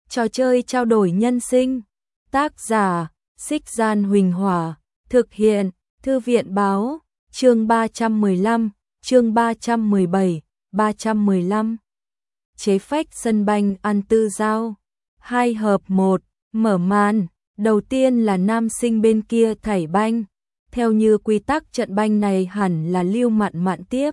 Trò chơi trao đổi nhân sinh. Tác giả: Xích Gian Huỳnh Hỏa. Thực hiện: Thư viện báo. Chương 315, chương 317, 315. Chế phách sân banh ăn tư giao. 2 hợp 1. Mở màn. Đầu tiên là nam sinh bên kia thảy banh. Theo như quy tắc trận banh này hẳn là Lưu Mạn Mạn tiếp.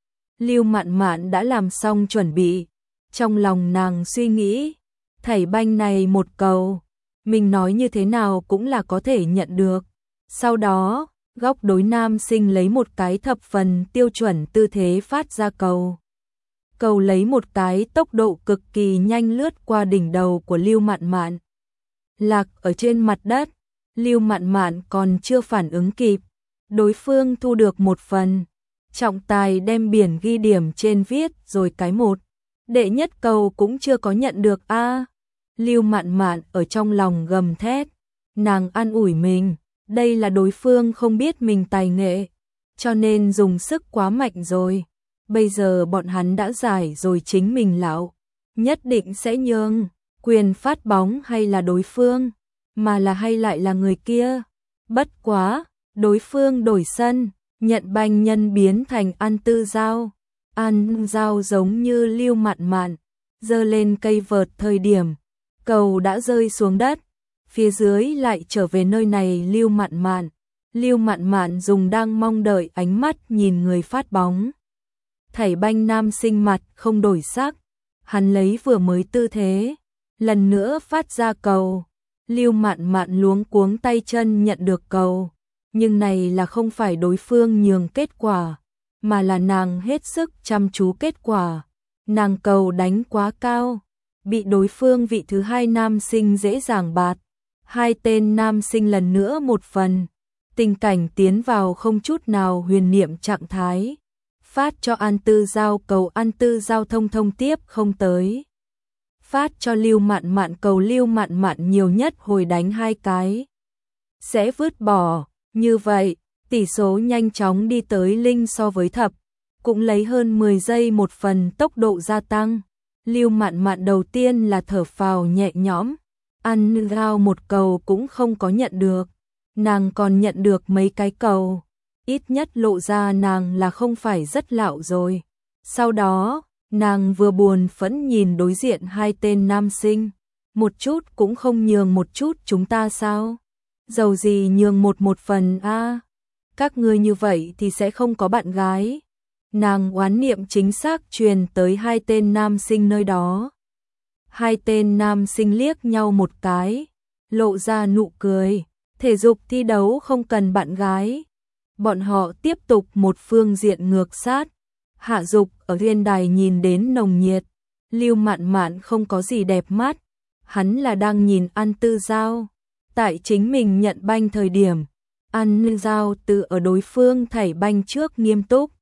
Lưu Mạn Mạn đã làm xong chuẩn bị. Trong lòng nàng suy nghĩ, thảy banh này một cầu, mình nói như thế nào cũng là có thể nhận được. Sau đó, góc đối nam sinh lấy một cái thập phần tiêu chuẩn tư thế phát ra cầu. Cầu lấy một cái tốc độ cực kỳ nhanh lướt qua đỉnh đầu của Lưu Mạn Mạn. Lạc ở trên mặt đất, Lưu Mạn Mạn còn chưa phản ứng kịp, đối phương thu được một phần. Trọng tài đem biển ghi điểm trên viết rồi cái một. Đệ nhất cầu cũng chưa có nhận được a. Lưu Mạn Mạn ở trong lòng gầm thét, nàng an ủi mình, đây là đối phương không biết mình tài nghệ, cho nên dùng sức quá mạnh rồi. Bây giờ bọn hắn đã giải rồi chính mình lão, nhất định sẽ nhường quyền phát bóng hay là đối phương, mà là hay lại là người kia. Bất quá, đối phương đổi sân, nhận banh nhân biến thành ăn tư giao. Ăn giao giống như Lưu Mạn Mạn, giơ lên cây vợt thời điểm, cầu đã rơi xuống đất, phía dưới lại trở về nơi này Lưu Mạn Mạn. Lưu Mạn Mạn dùng đang mong đợi ánh mắt nhìn người phát bóng. Thảy banh nam sinh mặt không đổi sắc, hắn lấy vừa mới tư thế, lần nữa phát ra cầu. Lưu Mạn Mạn luống cuống tay chân nhận được cầu, nhưng này là không phải đối phương nhường kết quả, mà là nàng hết sức chăm chú kết quả. Nàng cầu đánh quá cao, bị đối phương vị thứ hai nam sinh dễ dàng bạt. Hai tên nam sinh lần nữa một phần, tình cảnh tiến vào không chút nào huyền niệm trạng thái. Phát cho An Tư Giao cầu, An Tư Giao thông tiếp không tới. Phát cho Lưu Mạn Mạn cầu, Lưu Mạn Mạn nhiều nhất hồi đánh 2 cái sẽ vứt bỏ. Như vậy, tỷ số nhanh chóng đi tới linh so với thập, cũng lấy hơn 10 giây một phần tốc độ gia tăng. Lưu Mạn Mạn đầu tiên là thở phào nhẹ nhõm, ăn rau một cầu cũng không có nhận được, nàng còn nhận được mấy cái cầu, ít nhất lộ ra nàng là không phải rất lạo rồi. Sau đó, nàng vừa buồn phẫn nhìn đối diện hai tên nam sinh, một chút cũng không nhường một chút chúng ta sao? Dầu gì nhường một phần a. Các ngươi như vậy thì sẽ không có bạn gái. Nàng oán niệm chính xác truyền tới hai tên nam sinh nơi đó. Hai tên nam sinh liếc nhau một cái, lộ ra nụ cười. Thể dục thi đấu không cần bạn gái. Bọn họ tiếp tục một phương diện ngược sát. Hạ Dục ở trên đài nhìn đến nồng nhiệt. Lưu Mạn Mạn không có gì đẹp mắt, hắn là đang nhìn An Tư Giao. Tại chính mình nhận banh thời điểm, An Giao từ ở đối phương thảy banh trước nghiêm túc.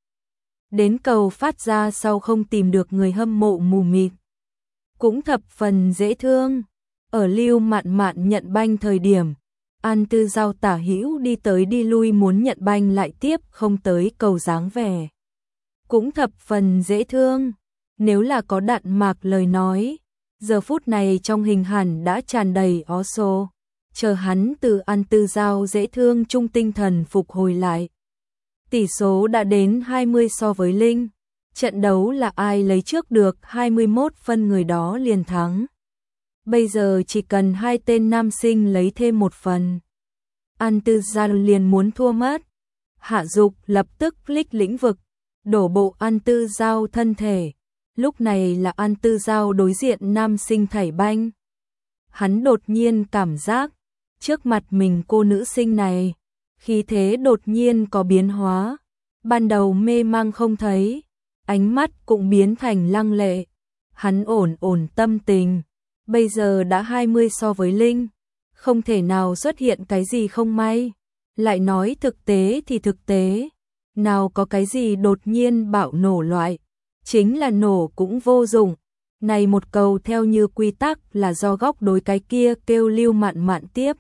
Đến cầu phát ra sau không tìm được người hâm mộ mù mịt. Cũng thập phần dễ thương. Ở Lưu Mạn Mạn nhận banh thời điểm, An Tư Giao tả hữu đi tới đi lui muốn nhận banh lại tiếp không tới cầu dáng vẻ. Cũng thập phần dễ thương. Nếu là có Đạn Mạc lời nói, giờ phút này trong hình hẳn đã tràn đầy ó xô. Chờ hắn từ An Tư Giao dễ thương trung tinh thần phục hồi lại. Tỷ số đã đến 20 so với linh. Trận đấu là ai lấy trước được 21 phân người đó liền thắng. Bây giờ chỉ cần hai tên nam sinh lấy thêm một phần, An Tư Giao liền muốn thua mất. Hạ Dục lập tức click lĩnh vực, đổ bộ An Tư Giao thân thể. Lúc này là An Tư Giao đối diện nam sinh thảy banh. Hắn đột nhiên cảm giác, trước mặt mình cô nữ sinh này, khí thế đột nhiên có biến hóa. Ban đầu mê mang không thấy, ánh mắt cũng biến thành lăng lệ. Hắn ổn tâm tình, bây giờ đã 20 so với linh, không thể nào xuất hiện cái gì không may. Lại nói thực tế thì thực tế, nào có cái gì đột nhiên bạo nổ loại, chính là nổ cũng vô dụng. Này một cầu theo như quy tắc là do góc đối cái kia kêu Lưu Mạn Mạn tiếp.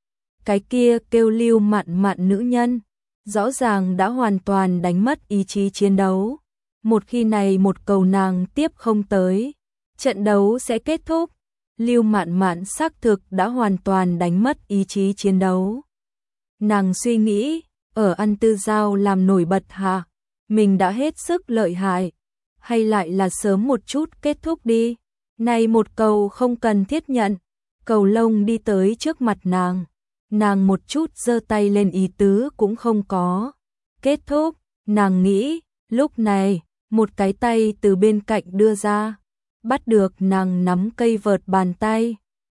Cái kia kêu Lưu Mạn Mạn nữ nhân, rõ ràng đã hoàn toàn đánh mất ý chí chiến đấu. Một khi này một cầu nàng tiếp không tới, trận đấu sẽ kết thúc. Lưu Mạn Mạn xác thực đã hoàn toàn đánh mất ý chí chiến đấu. Nàng suy nghĩ, ở An Tư Giao làm nổi bật hả? Mình đã hết sức lợi hại, hay lại là sớm một chút kết thúc đi? Này một cầu không cần thiết nhận. Cầu Lông đi tới trước mặt nàng một chút giơ tay lên ý tứ cũng không có. Kết thúc, nàng nghĩ, lúc này, một cái tay từ bên cạnh đưa ra, bắt được nàng nắm cây vợt bàn tay.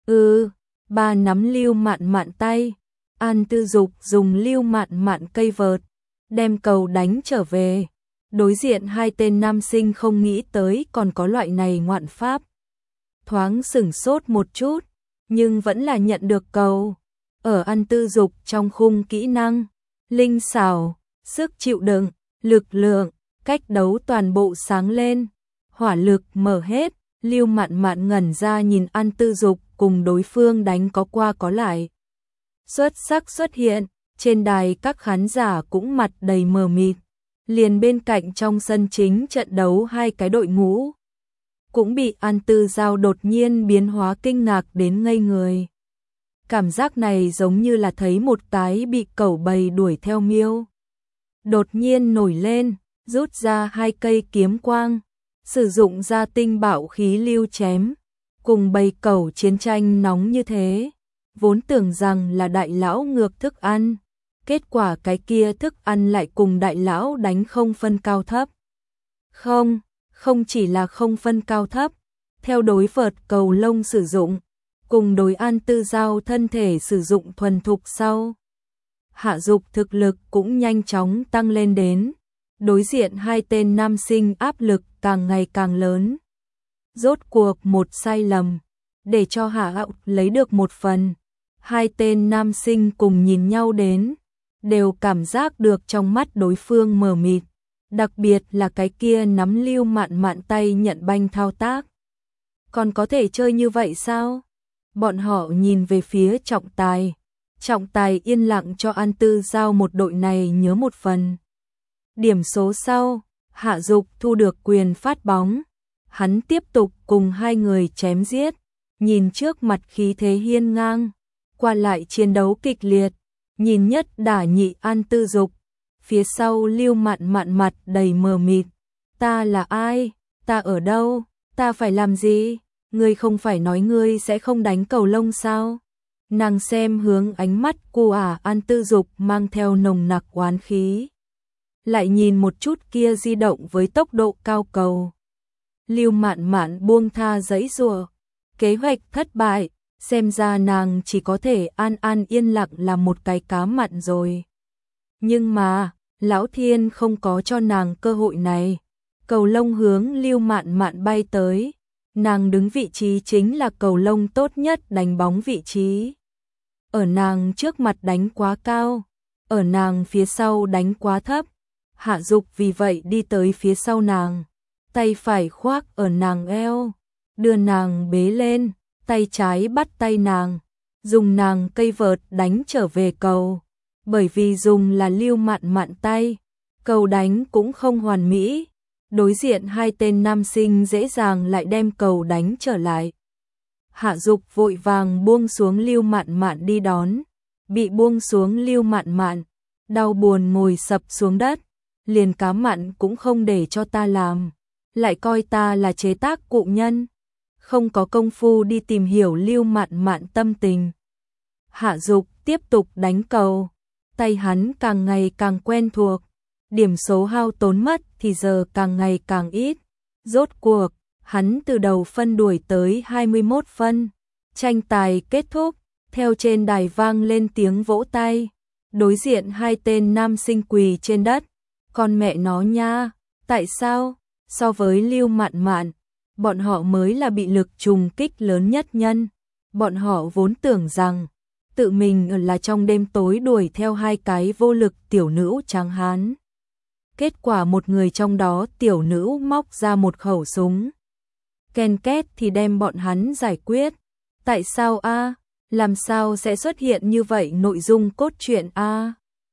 Bà nắm Lưu Mạn Mạn tay. An Tư Dục dùng Lưu Mạn Mạn cây vợt, đem cầu đánh trở về. Đối diện hai tên nam sinh không nghĩ tới còn có loại này ngoạn pháp. Thoáng sửng sốt một chút, nhưng vẫn là nhận được cầu. Ở An Tư Dục trong khung kỹ năng, linh xảo, sức chịu đựng, lực lượng, cách đấu toàn bộ sáng lên. Hỏa lực mở hết, Lưu Mạn Mạn ngẩn ra nhìn An Tư Dục cùng đối phương đánh có qua có lại. Xuất sắc xuất hiện, trên đài các khán giả cũng mặt đầy mờ mịt. Liền bên cạnh trong sân chính trận đấu hai cái đội ngũ cũng bị An Tư Giao đột nhiên biến hóa kinh ngạc đến ngây người. Cảm giác này giống như là thấy một cái bị cẩu bầy đuổi theo miêu. Đột nhiên nổi lên, rút ra hai cây kiếm quang, sử dụng ra tinh bạo khí lưu chém, cùng bầy cẩu chiến tranh nóng như thế. Vốn tưởng rằng là đại lão ngược thức ăn, kết quả cái kia thức ăn lại cùng đại lão đánh không phân cao thấp. Không chỉ là không phân cao thấp, theo đối vợt Cầu Lông sử dụng, cùng đối An Tư Giao thân thể sử dụng thuần thục sau. Hạ Dục thực lực cũng nhanh chóng tăng lên đến, đối diện hai tên nam sinh áp lực càng ngày càng lớn. Rốt cuộc một sai lầm, để cho Hạ Hạo lấy được một phần. Hai tên nam sinh cùng nhìn nhau đến, đều cảm giác được trong mắt đối phương mờ mịt, đặc biệt là cái kia nắm Lưu Mạn Mạn tay nhận banh thao tác. Còn có thể chơi như vậy sao? Bọn họ nhìn về phía Trọng Tài yên lặng cho An Tư Giao một đội này nhớ một phần. Điểm số sau, Hạ Dục thu được quyền phát bóng. Hắn tiếp tục cùng hai người chém giết, nhìn trước mặt khí thế hiên ngang, qua lại chiến đấu kịch liệt, nhìn nhất đả nhị An Tư Dục, phía sau Lưu Mạn Mạn mặt đầy mờ mịt. Ta là ai? Ta ở đâu? Ta phải làm gì? Ngươi không phải nói ngươi sẽ không đánh Cầu Lông sao? Nàng xem hướng ánh mắt của An Tư Dục mang theo nồng nặc oán khí. Lại nhìn một chút kia di động với tốc độ cao cầu. Lưu Mạn Mạn buông tha giãy giụa, kế hoạch thất bại, xem ra nàng chỉ có thể an an yên lặng làm một cái cá mặn rồi. Nhưng mà, Lão Thiên không có cho nàng cơ hội này. Cầu Lông hướng Lưu Mạn Mạn bay tới, nàng đứng vị trí chính là Cầu Lông tốt nhất đánh bóng vị trí. Ở nàng trước mặt đánh quá cao, ở nàng phía sau đánh quá thấp. Hạ Dục vì vậy đi tới phía sau nàng, tay phải khoác ở nàng eo, đưa nàng bế lên, tay trái bắt tay nàng, dùng nàng cây vợt đánh trở về cầu. Bởi vì dùng là Lưu Mạn Mạn tay, cầu đánh cũng không hoàn mỹ, đối diện hai tên nam sinh dễ dàng lại đem cầu đánh trở lại. Hạ Dục vội vàng buông xuống Lưu Mạn Mạn đi đón, bị buông xuống Lưu Mạn Mạn, đau buồn ngồi sập xuống đất, liền cá mặn cũng không để cho ta làm, lại coi ta là chế tác cụ nhân, không có công phu đi tìm hiểu Lưu Mạn Mạn tâm tình. Hạ Dục tiếp tục đánh cầu, tay hắn càng ngày càng quen thuộc, điểm số hao tốn mất thì giờ càng ngày càng ít. Rốt cuộc, hắn từ đầu phân đuổi tới 21 phân. Tranh tài kết thúc, theo trên đài vang lên tiếng vỗ tay. Đối diện hai tên nam sinh quỳ trên đất. Con mẹ nó nha, tại sao? So với Lưu Mạn Mạn, bọn họ mới là bị lực trùng kích lớn nhất nhân. Bọn họ vốn tưởng rằng tự mình là trong đêm tối đuổi theo hai cái vô lực tiểu nữ trắng hán. Kết quả một người trong đó tiểu nữ móc ra một khẩu súng. Ken két thì đem bọn hắn giải quyết. Tại sao a? Làm sao sẽ xuất hiện như vậy nội dung cốt truyện a?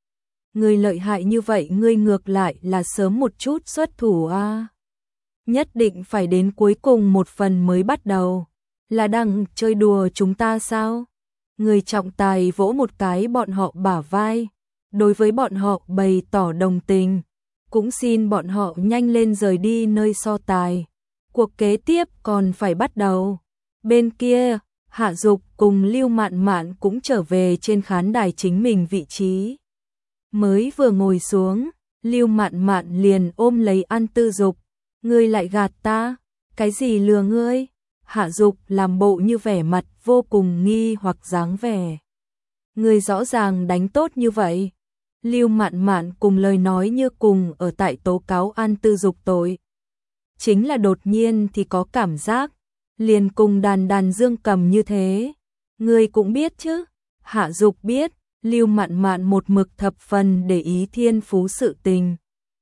Người lợi hại như vậy ngươi ngược lại là sớm một chút xuất thủ a. Nhất định phải đến cuối cùng một phần mới bắt đầu. Là đang chơi đùa chúng ta sao? Người trọng tài vỗ một cái bọn họ bả vai, đối với bọn họ bày tỏ đồng tình, cũng xin bọn họ nhanh lên rời đi nơi so tài. Cuộc kế tiếp còn phải bắt đầu. Bên kia, Hạ Dục cùng Lưu Mạn Mạn cũng trở về trên khán đài chính mình vị trí. Mới vừa ngồi xuống, Lưu Mạn Mạn liền ôm lấy An Tư Dục, ngươi lại gạt ta, cái gì lừa ngươi? Hạ Dục làm bộ như vẻ mặt vô cùng nghi hoặc dáng vẻ. Ngươi rõ ràng đánh tốt như vậy. Lưu Mạn Mạn cùng lời nói như cùng ở tại tố cáo An Tư Dục tội. Chính là đột nhiên thì có cảm giác, liền cùng đàn dương cầm như thế. Ngươi cũng biết chứ? Hạ Dục biết, Lưu Mạn Mạn một mực thập phần để ý thiên phú sự tình.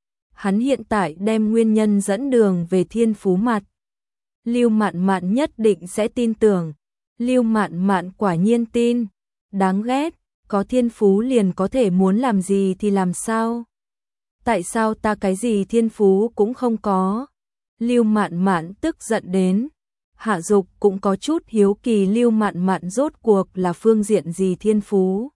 Hắn hiện tại đem nguyên nhân dẫn đường về thiên phú mặt. Lưu Mạn Mạn nhất định sẽ tin tưởng. Lưu Mạn Mạn quả nhiên tin. Đáng ghét, có thiên phú liền có thể muốn làm gì thì làm sao? Tại sao ta cái gì thiên phú cũng không có? Lưu Mạn Mạn tức giận đến. Hạ Dục cũng có chút hiếu kỳ Lưu Mạn Mạn rốt cuộc là phương diện gì thiên phú.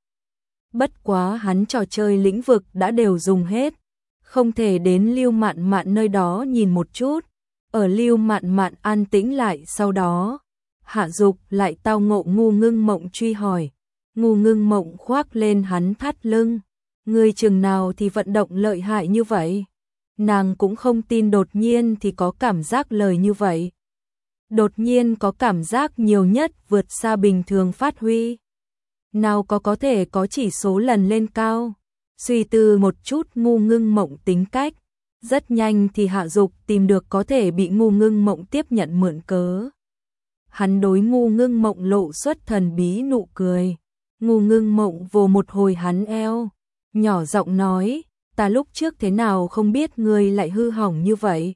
Bất quá hắn trò chơi lĩnh vực đã đều dùng hết, không thể đến Lưu Mạn Mạn nơi đó nhìn một chút. Ở Lưu Mạn Mạn an tĩnh lại sau đó, Hạ Dục lại tao ngộ Ngu Ngưng Mộng truy hỏi. Ngu Ngưng Mộng khoác lên hắn thắt lưng. Ngươi chừng nào thì vận động lợi hại như vậy? Nàng cũng không tin đột nhiên thì có cảm giác lời như vậy. Đột nhiên có cảm giác nhiều nhất vượt xa bình thường phát huy. Nào có thể có chỉ số lần lên cao. Suy tư một chút Ngu Ngưng Mộng tính cách, rất nhanh thì Hạ Dục tìm được có thể bị Ngu Ngưng Mộng tiếp nhận mượn cớ. Hắn đối Ngu Ngưng Mộng lộ xuất thần bí nụ cười. Ngu Ngưng Mộng vồ một hồi hắn eo, nhỏ giọng nói, ta lúc trước thế nào không biết ngươi lại hư hỏng như vậy.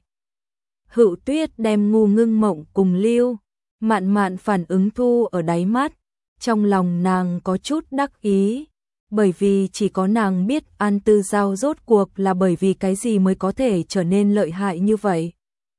Hựu Tuyết đem Ngu Ngưng Mộng cùng Lưu Mạn Mạn phản ứng thu ở đáy mắt, trong lòng nàng có chút đắc ý, bởi vì chỉ có nàng biết An Tư Giao rốt cuộc là bởi vì cái gì mới có thể trở nên lợi hại như vậy.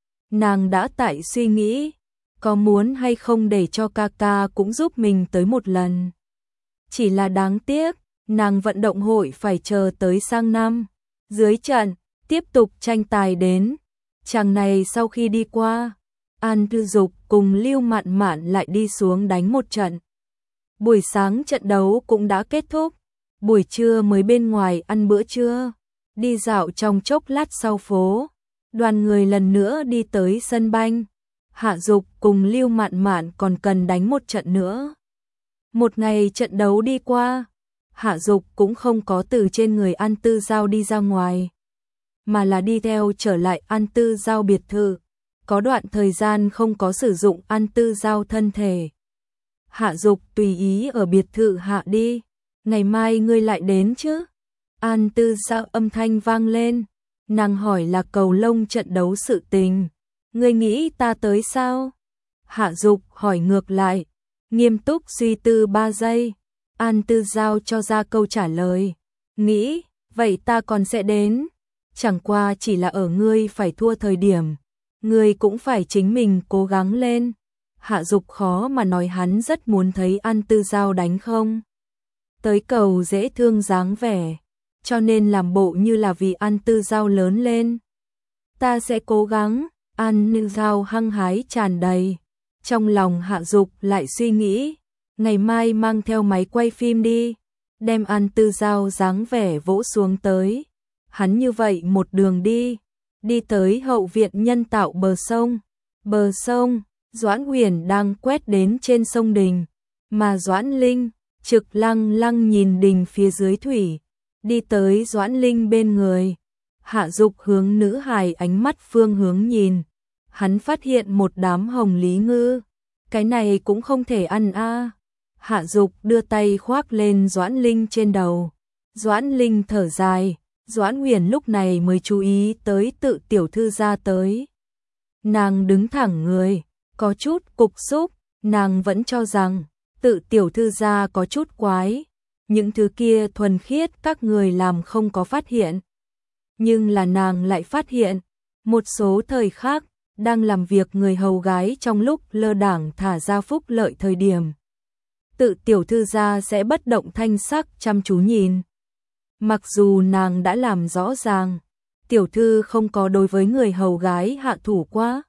Nàng đã tại suy nghĩ, có muốn hay không để cho ca ca cũng giúp mình tới một lần. Chỉ là đáng tiếc, nàng vận động hội phải chờ tới sang năm. Dưới trận, tiếp tục tranh tài đến. Chàng này sau khi đi qua, An Tư Dục cùng Lưu Mạn Mạn lại đi xuống đánh một trận. Buổi sáng trận đấu cũng đã kết thúc. Buổi trưa mới bên ngoài ăn bữa trưa. Đi dạo trong chốc lát sau phố. Đoàn người lần nữa đi tới sân banh. Hạ Dục cùng Lưu Mạn Mạn còn cần đánh một trận nữa. Một ngày trận đấu đi qua, Hạ Dục cũng không có từ trên người An Tư Giao đi ra ngoài, mà là đi theo trở lại An Tư Giao biệt thự. Có đoạn thời gian không có sử dụng An Tư Giao thân thể. Hạ Dục tùy ý ở biệt thự hạ đi, ngày mai ngươi lại đến chứ? An Tư Giao âm thanh vang lên, nàng hỏi là cầu lông trận đấu sự tình. Ngươi nghĩ ta tới sao? Hạ Dục hỏi ngược lại, nghiêm túc suy tư 3 giây. An Tư Giao cho ra câu trả lời. Nghĩ, vậy ta còn sẽ đến. Chẳng qua chỉ là ở ngươi phải thua thời điểm. Ngươi cũng phải chính mình cố gắng lên. Hạ Dục khó mà nói hắn rất muốn thấy An Tư Giao đánh không. Tới cầu dễ thương dáng vẻ. Cho nên làm bộ như là vì An Tư Giao lớn lên. Ta sẽ cố gắng. An Tư Giao hăng hái tràn đầy. Trong lòng Hạ Dục lại suy nghĩ, ngày mai mang theo máy quay phim đi, đem An Tư Giao dáng vẻ vỗ xuống tới. Hắn như vậy một đường đi tới hậu viện nhân tạo bờ sông. Bờ sông, Doãn Huyền đang quét đến trên sông Đình, mà Doãn Linh trực lăng lăng nhìn Đình phía dưới thủy, đi tới Doãn Linh bên người. Hạ Dục hướng nữ hài ánh mắt phương hướng nhìn. Hắn phát hiện một đám hồng lý ngư. Cái này cũng không thể ăn a. Hạ Dục đưa tay khoác lên Doãn Linh trên đầu. Doãn Linh thở dài. Doãn Huyền lúc này mới chú ý tới Tự tiểu thư ra tới. Nàng đứng thẳng người, có chút cục xúc. Nàng vẫn cho rằng Tự tiểu thư ra có chút quái. Những thứ kia thuần khiết các người làm không có phát hiện. Nhưng là nàng lại phát hiện. Một số thời khác, đang làm việc người hầu gái trong lúc lơ đãng thả ra phúc lợi thời điểm. Tự tiểu thư gia sẽ bất động thanh sắc chăm chú nhìn. Mặc dù nàng đã làm rõ ràng, tiểu thư không có đối với người hầu gái hạ thủ quá.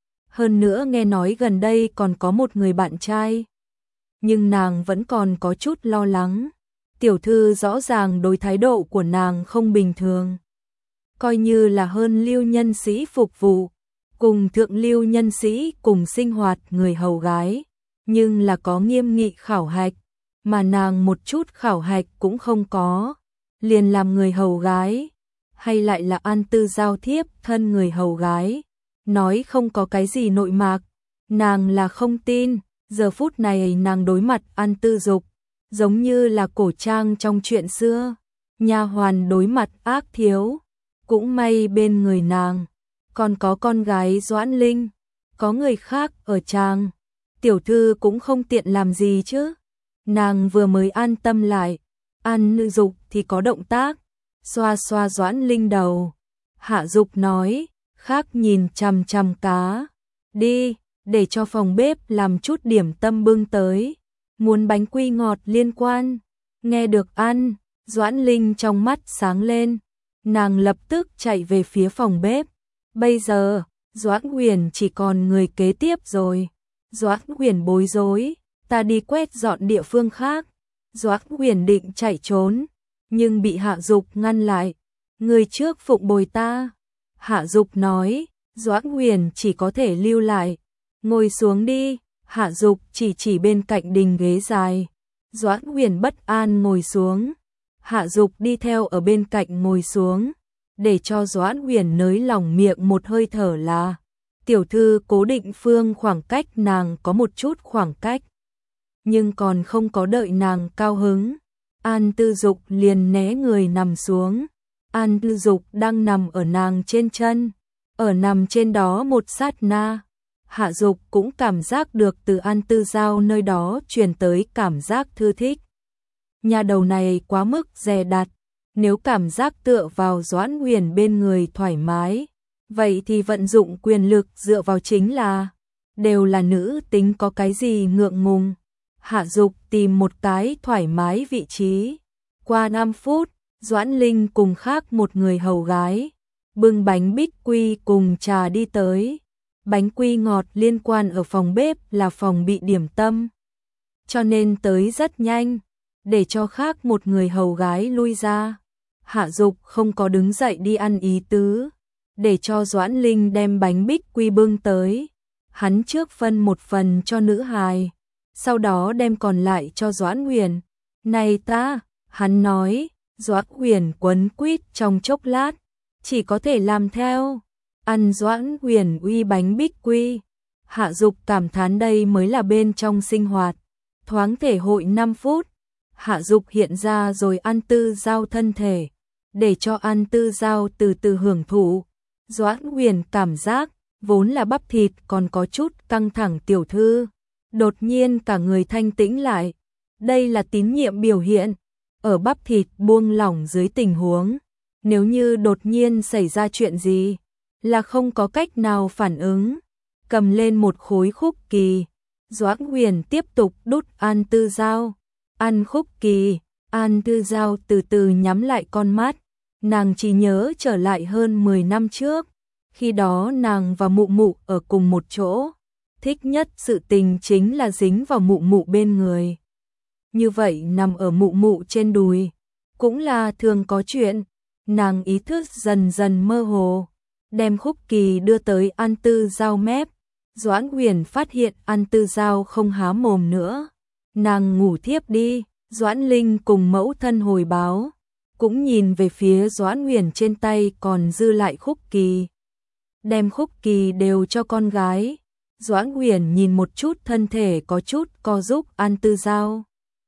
Hơn nữa nghe nói gần đây còn có một người bạn trai. Nhưng nàng vẫn còn có chút lo lắng. Tiểu thư rõ ràng đối thái độ của nàng không bình thường. Coi như là hơn lưu nhân sĩ phục vụ, cùng thượng lưu nhân sĩ cùng sinh hoạt người hầu gái. Nhưng là có nghiêm nghị khảo hạch, mà nàng một chút khảo hạch cũng không có. Liền làm người hầu gái, hay lại là An Tư giao thiếp thân người hầu gái. Nói không có cái gì nội mạc, nàng là không tin. Giờ phút này nàng đối mặt An Tư Dục, giống như là cổ trang trong chuyện xưa. Nha hoàn đối mặt ác thiếu, cũng may bên người nàng còn có con gái Doãn Linh, có người khác ở tràng, tiểu thư cũng không tiện làm gì chứ. Nàng vừa mới an tâm lại, An Dục thì có động tác, xoa xoa Doãn Linh đầu. Hạ Dục nói, khác nhìn chằm chằm cá, đi, để cho phòng bếp làm chút điểm tâm bưng tới. Muốn bánh quy ngọt liên quan, nghe được ăn, Doãn Linh trong mắt sáng lên, nàng lập tức chạy về phía phòng bếp. Bây giờ, Doãn Huyền chỉ còn người kế tiếp rồi. Doãn Huyền bối rối, ta đi quét dọn địa phương khác. Doãn Huyền định chạy trốn, nhưng bị Hạ Dục ngăn lại. Người trước phụng bồi ta. Hạ Dục nói, Doãn Huyền chỉ có thể lưu lại. Ngồi xuống đi. Hạ Dục chỉ bên cạnh đình ghế dài. Doãn Huyền bất an ngồi xuống. Hạ Dục đi theo ở bên cạnh ngồi xuống, để cho Doãn Huyền nới lỏng miệng một hơi thở là. Tiểu thư cố định phương khoảng cách nàng có một chút khoảng cách. Nhưng còn không có đợi nàng cao hứng, An Tư Dục liền né người nằm xuống. An Tư Dục đang nằm ở nàng trên chân. Ở nằm trên đó một sát na, Hạ Dục cũng cảm giác được từ An Tư Giao nơi đó truyền tới cảm giác thư thích. Nhà đầu này quá mức dè đặt, nếu cảm giác tựa vào Doãn Huyền bên người thoải mái, vậy thì vận dụng quyền lực dựa vào chính là, đều là nữ tính có cái gì ngượng ngùng. Hạ Dục tìm một cái thoải mái vị trí. Qua 5 phút, Doãn Linh cùng khác một người hầu gái, bưng bánh bích quy cùng trà đi tới. Bánh quy ngọt liên quan ở phòng bếp là phòng bị điểm tâm, cho nên tới rất nhanh, để cho khác một người hầu gái lui ra. Hạ Dục không có đứng dậy đi ăn ý tứ, để cho Doãn Linh đem bánh bích quy bưng tới. Hắn trước phân một phần cho nữ hài, sau đó đem còn lại cho Doãn Huyền. Này ta, hắn nói. Doãn Huyền quấn quýt trong chốc lát, chỉ có thể làm theo. Ăn Doãn Huyền uy bánh bích quy. Hạ Dục cảm thán đây mới là bên trong sinh hoạt. Thoáng thể hội 5 phút, Hạ Dục hiện ra rồi An Tư Giao thân thể, để cho An Tư Giao từ từ hưởng thụ. Doãn Huyền cảm giác, vốn là bắp thịt còn có chút căng thẳng tiểu thư, đột nhiên cả người thanh tĩnh lại. Đây là tín nhiệm biểu hiện. Ở bắp thịt buông lỏng dưới tình huống, nếu như đột nhiên xảy ra chuyện gì, là không có cách nào phản ứng. Cầm lên một khối khúc kỳ, Doãn Huyền tiếp tục đút An Tư Giao. Ăn khúc kỳ, An Tư Giao từ từ nhắm lại con mắt. Nàng chỉ nhớ trở lại hơn 10 năm trước, khi đó nàng và mụ mụ ở cùng một chỗ. Thích nhất sự tình chính là dính vào mụ mụ bên người. Như vậy nằm ở mụ mụ trên đùi, cũng là thường có chuyện. Nàng ý thức dần dần mơ hồ, đem khúc kỳ đưa tới An Tư Giao mép. Doãn Huyền phát hiện An Tư Giao không há mồm nữa. Nàng ngủ thiếp đi. Doãn Linh cùng mẫu thân hồi báo, cũng nhìn về phía Doãn Huyền trên tay còn dư lại khúc kỳ. Đem khúc kỳ đều cho con gái. Doãn Huyền nhìn một chút thân thể có chút co giúp An Tư Giao,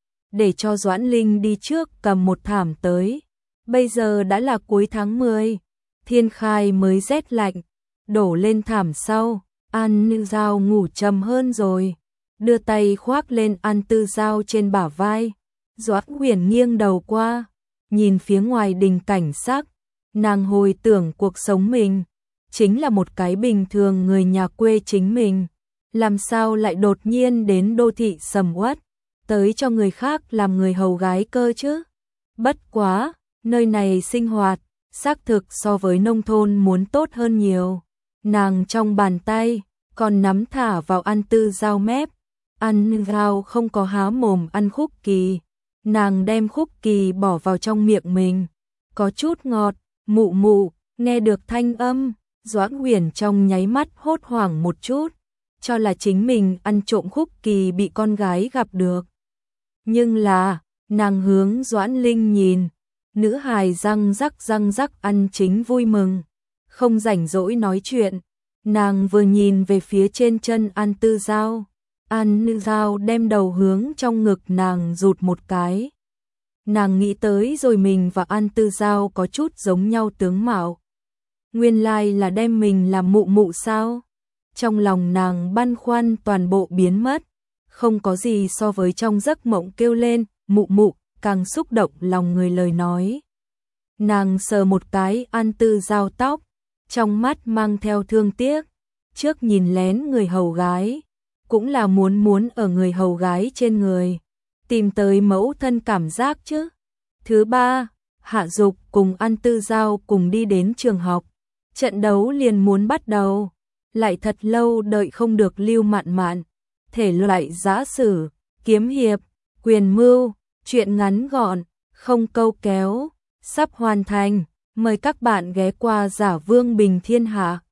để cho Doãn Linh đi trước cầm một thảm tới. Bây giờ đã là cuối tháng 10, thiên khai mới rét lạnh, đổ lên thảm sau. An Tư Giao ngủ trầm hơn rồi, đưa tay khoác lên An Tư Giao trên bả vai. Doãn Huyền nghiêng đầu qua, nhìn phía ngoài đình cảnh sắc, nàng hồi tưởng cuộc sống mình, chính là một cái bình thường người nhà quê chính mình, làm sao lại đột nhiên đến đô thị sầm uất, tới cho người khác làm người hầu gái cơ chứ. Bất quá, nơi này sinh hoạt, xác thực so với nông thôn muốn tốt hơn nhiều. Nàng trong bàn tay, còn nắm thả vào ăn tư dao mép, ăn rau không có há mồm ăn khúc kỳ. Nàng đem khúc kỳ bỏ vào trong miệng mình, có chút ngọt, mụ mụ, nghe được thanh âm, Doãn Huyền trong nháy mắt hốt hoảng một chút, cho là chính mình ăn trộm khúc kỳ bị con gái gặp được. Nhưng là, nàng hướng Doãn Linh nhìn, nữ hài răng rắc ăn chính vui mừng, không rảnh rỗi nói chuyện. Nàng vừa nhìn về phía trên chân An Tư Giao, An Giao đem đầu hướng trong ngực nàng rụt một cái. Nàng nghĩ tới rồi mình và An Tư Giao có chút giống nhau tướng mạo. Nguyên lai là đem mình làm mụ mụ sao? Trong lòng nàng băn khoăn toàn bộ biến mất, không có gì so với trong giấc mộng kêu lên mụ mụ càng xúc động lòng người lời nói. Nàng sờ một cái An Tư Giao tóc, trong mắt mang theo thương tiếc, trước nhìn lén người hầu gái, cũng là muốn ở người hầu gái trên người, tìm tới mẫu thân cảm giác chứ. Thứ ba, Hạ Dục cùng An Tư Giao cùng đi đến trường học, trận đấu liền muốn bắt đầu, lại thật lâu đợi không được Lưu Mạn Mạn, thể loại giã sử, kiếm hiệp, quyền mưu, truyện ngắn gọn, không câu kéo, sắp hoàn thành, mời các bạn ghé qua Giả Vương Bình Thiên Hạ.